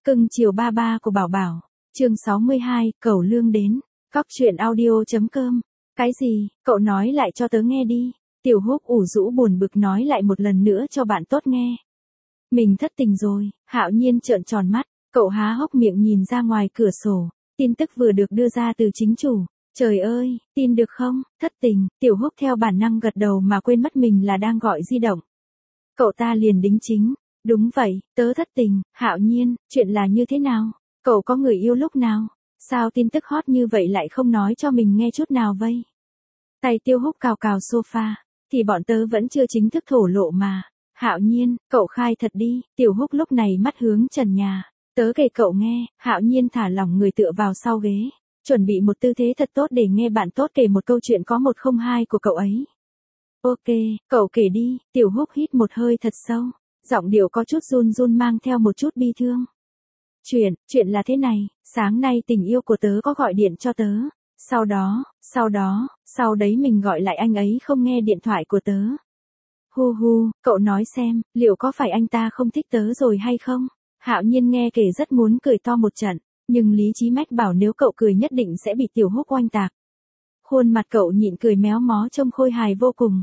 Cưng chiều ba ba của Bảo Bảo. Chương 62, Cẩu Lương đến. Cóc truyện audio.com. Cái gì, cậu nói lại cho tớ nghe đi. Tiểu Húc ủ rũ buồn bực nói lại một lần nữa cho bạn tốt nghe. Mình thất tình rồi. Hạo Nhiên trợn tròn mắt, cậu há hốc miệng nhìn ra ngoài cửa sổ. Tin tức vừa được đưa ra từ chính chủ. Trời ơi, tin được không? Thất tình. Tiểu Húc theo bản năng gật đầu mà quên mất mình là đang gọi di động. Cậu ta liền đính chính. Đúng vậy, tớ thất tình. Hạo Nhiên, chuyện là như thế nào? Cậu có người yêu lúc nào? Sao tin tức hot như vậy lại không nói cho mình nghe chút nào vây? Tay Tiêu Húc cào cào sofa, thì bọn tớ vẫn chưa chính thức thổ lộ mà. Hạo Nhiên, cậu khai thật đi. Tiểu Húc lúc này mắt hướng trần nhà. Tớ kể cậu nghe. Hạo Nhiên thả lỏng người tựa vào sau ghế, chuẩn bị một tư thế thật tốt để nghe bạn tốt kể một câu chuyện có một không hai của cậu ấy. Ok, cậu kể đi. Tiểu Húc hít một hơi thật sâu, giọng điệu có chút run run mang theo một chút bi thương. Chuyện là thế này, sáng nay tình yêu của tớ có gọi điện cho tớ. Sau đấy mình gọi lại anh ấy không nghe điện thoại của tớ. Hu, cậu nói xem, liệu có phải anh ta không thích tớ rồi hay không? Hạo Nhiên nghe kể rất muốn cười to một trận, nhưng lý trí mách bảo nếu cậu cười nhất định sẽ bị Tiểu Húc oanh tạc. Khuôn mặt cậu nhịn cười méo mó trông khôi hài vô cùng.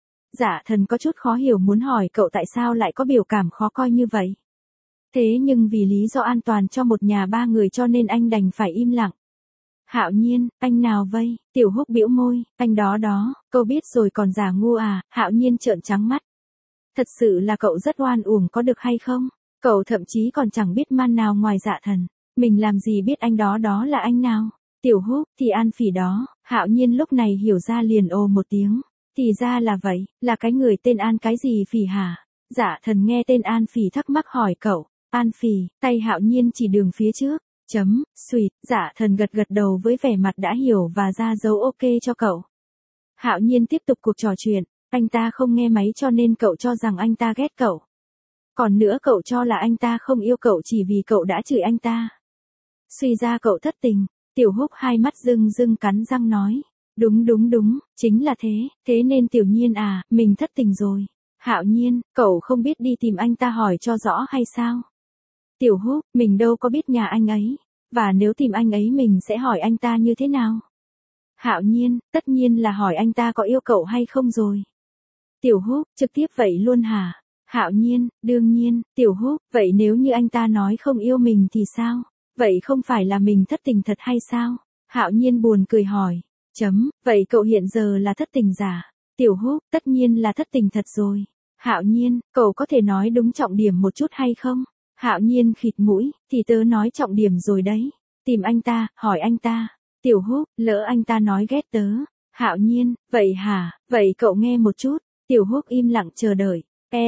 Dạ Thần có chút khó hiểu muốn hỏi cậu tại sao lại có biểu cảm khó coi như vậy. Thế nhưng vì lý do an toàn cho một nhà ba người cho nên anh đành phải im lặng. Hạo Nhiên, anh nào vây? Tiểu Húc bĩu môi, anh đó, câu biết rồi còn giả ngu à? Hạo Nhiên trợn trắng mắt. Thật sự là cậu rất oan uổng có được hay không? Cậu thậm chí còn chẳng biết man nào ngoài Dạ Thần. Mình làm gì biết anh đó là anh nào? Tiểu Húc, thì An Phỉ đó. Hạo Nhiên lúc này hiểu ra liền ồ một tiếng. Thì ra là vậy, là cái người tên An cái gì Phỉ hả? Dạ Thần nghe tên An Phỉ thắc mắc hỏi cậu. An Phỉ, tay Hạo Nhiên chỉ đường phía trước. Xuyệt, Dạ Thần gật đầu với vẻ mặt đã hiểu và ra dấu ok cho cậu. Hạo Nhiên tiếp tục cuộc trò chuyện. Anh ta không nghe máy cho nên cậu cho rằng anh ta ghét cậu. Còn nữa cậu cho là anh ta không yêu cậu chỉ vì cậu đã chửi anh ta. Suy ra cậu thất tình. Tiểu Húc hai mắt rưng cắn răng nói. Đúng, chính là thế nên Tiểu Nhiên à, mình thất tình rồi. Hạo Nhiên, cậu không biết đi tìm anh ta hỏi cho rõ hay sao? Tiểu Húc, mình đâu có biết nhà anh ấy, và nếu tìm anh ấy mình sẽ hỏi anh ta như thế nào? Hạo Nhiên, tất nhiên là hỏi anh ta có yêu cậu hay không rồi. Tiểu Húc, trực tiếp vậy luôn hả? Hạo Nhiên, đương nhiên. Tiểu Húc, vậy nếu như anh ta nói không yêu mình thì sao? Vậy không phải là mình thất tình thật hay sao? Hạo Nhiên buồn cười hỏi. Vậy cậu hiện giờ là thất tình giả? Tiểu Húc, tất nhiên là thất tình thật rồi. Hạo Nhiên, cậu có thể nói đúng trọng điểm một chút hay không? Hạo Nhiên khịt mũi, thì tớ nói trọng điểm rồi đấy. Tìm anh ta, hỏi anh ta. Tiểu Húc, lỡ anh ta nói ghét tớ. Hạo Nhiên, vậy hả? Vậy cậu nghe một chút. Tiểu Húc im lặng chờ đợi.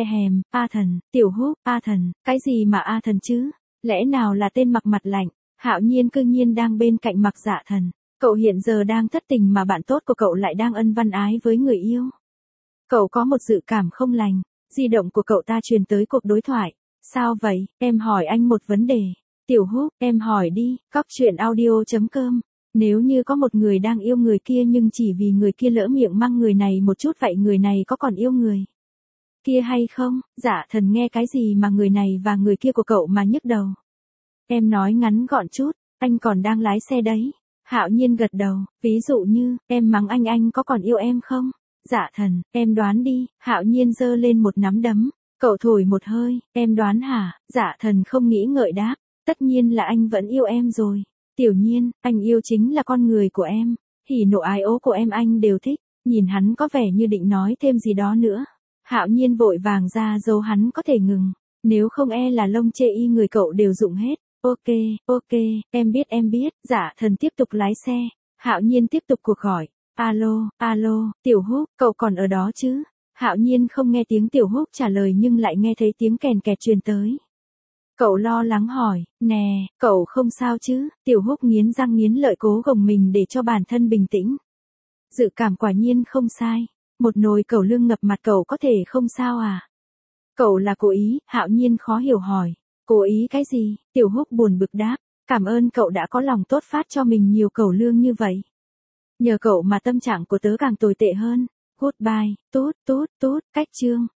A Thần. Tiểu Húc, A Thần, cái gì mà A Thần chứ? Lẽ nào là tên mặc mặt lạnh? Hạo Nhiên cương nhiên đang bên cạnh mặc Dạ Thần. Cậu hiện giờ đang thất tình mà bạn tốt của cậu lại đang ân văn ái với người yêu. Cậu có một dự cảm không lành. Di động của cậu ta truyền tới cuộc đối thoại. Sao vậy, em hỏi anh một vấn đề. Tiểu Húc, em hỏi đi. Cóc truyện audio.com. Nếu như có một người đang yêu người kia nhưng chỉ vì người kia lỡ miệng mang người này một chút vậy người này có còn yêu người kia hay không? Dạ Thần nghe cái gì mà người này và người kia của cậu mà nhức đầu. Em nói ngắn gọn chút, anh còn đang lái xe đấy. Hạo Nhiên gật đầu, ví dụ như, em mắng anh có còn yêu em không? Dạ Thần, em đoán đi. Hạo Nhiên giơ lên một nắm đấm. Cậu thổi một hơi, em đoán hả? Dạ Thần không nghĩ ngợi đáp. Tất nhiên là anh vẫn yêu em rồi. Tiểu Nhiên, anh yêu chính là con người của em. Hỉ nộ ái ố của em anh đều thích. Nhìn hắn có vẻ như định nói thêm gì đó nữa. Hạo Nhiên vội vàng ra dấu hắn có thể ngừng. Nếu không là lông chê y người cậu đều dụng hết. Ok, em biết. Dạ Thần tiếp tục lái xe. Hạo Nhiên tiếp tục cuộc gọi. Alo, Tiểu Húc, cậu còn ở đó chứ? Hạo Nhiên không nghe tiếng Tiểu Húc trả lời nhưng lại nghe thấy tiếng kèn kẹt truyền tới. Cậu lo lắng hỏi, nè, cậu không sao chứ? Tiểu Húc nghiến răng nghiến lợi cố gồng mình để cho bản thân bình tĩnh. Dự cảm quả nhiên không sai. Một nồi cẩu lương ngập mặt cậu có thể không sao à? Cậu là cố ý? Hạo Nhiên khó hiểu hỏi. Cố ý cái gì? Tiểu Húc buồn bực đáp. Cảm ơn cậu đã có lòng tốt phát cho mình nhiều cẩu lương như vậy. Nhờ cậu mà tâm trạng của tớ càng tồi tệ hơn. Goodbye, tút, cách chương.